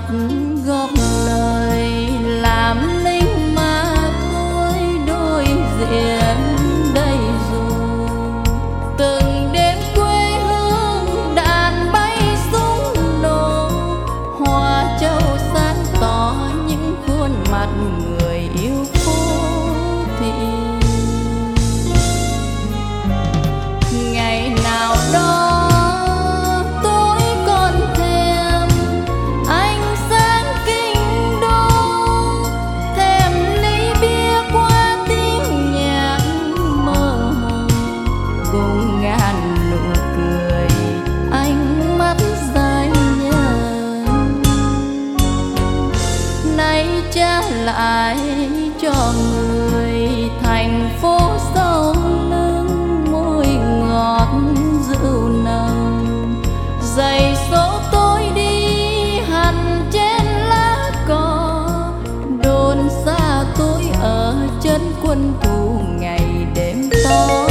mặt góp lời làm lính mà thôi, đối diện đây rồi. Từng đêm quê hương đàn bay súng nổ, hoa châu sáng tỏ những khuôn mặt người yêu phố thị. Ngày nào đó trả lại cho người thành phố sâu lưng môi ngọt rượu nồng. Giày số tôi đi hằn trên lá cỏ, đồn xa tôi ở chân quân thù ngày đêm to.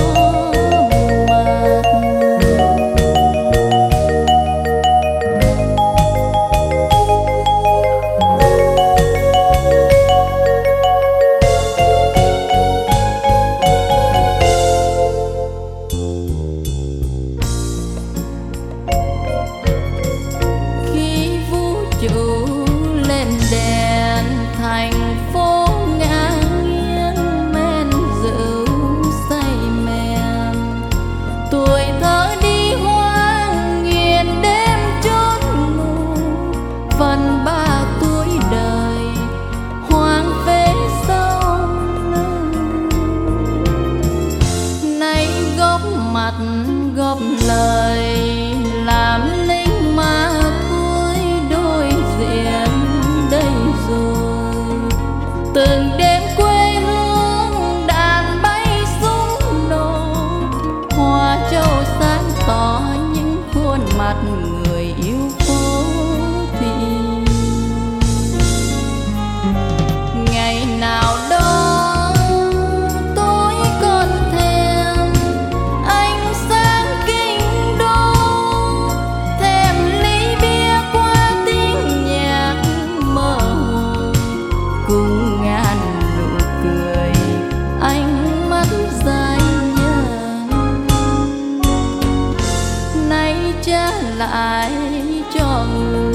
Lên đèn thành phố ngả nghiêng men rượu say mềm, tuổi thơ đi hoang nghiền đêm chốn ngủ. Phần 3 tuổi đời hoang phế sông nay góp mặt góp lời làm lính mà thôi, đối diện đây rồi. Từng đêm quê hương đàn bay súng nổ, hoa châu sáng tỏ những khuôn mặt người yêu phố thị. Ngày nào đó tôi còn thèm ánh sáng kinh đô, thèm ly bia qua tiếng nhạc mơ hồ, cùng ngàn nụ cười ánh mắt dài nhớ. Nay trả lại cho người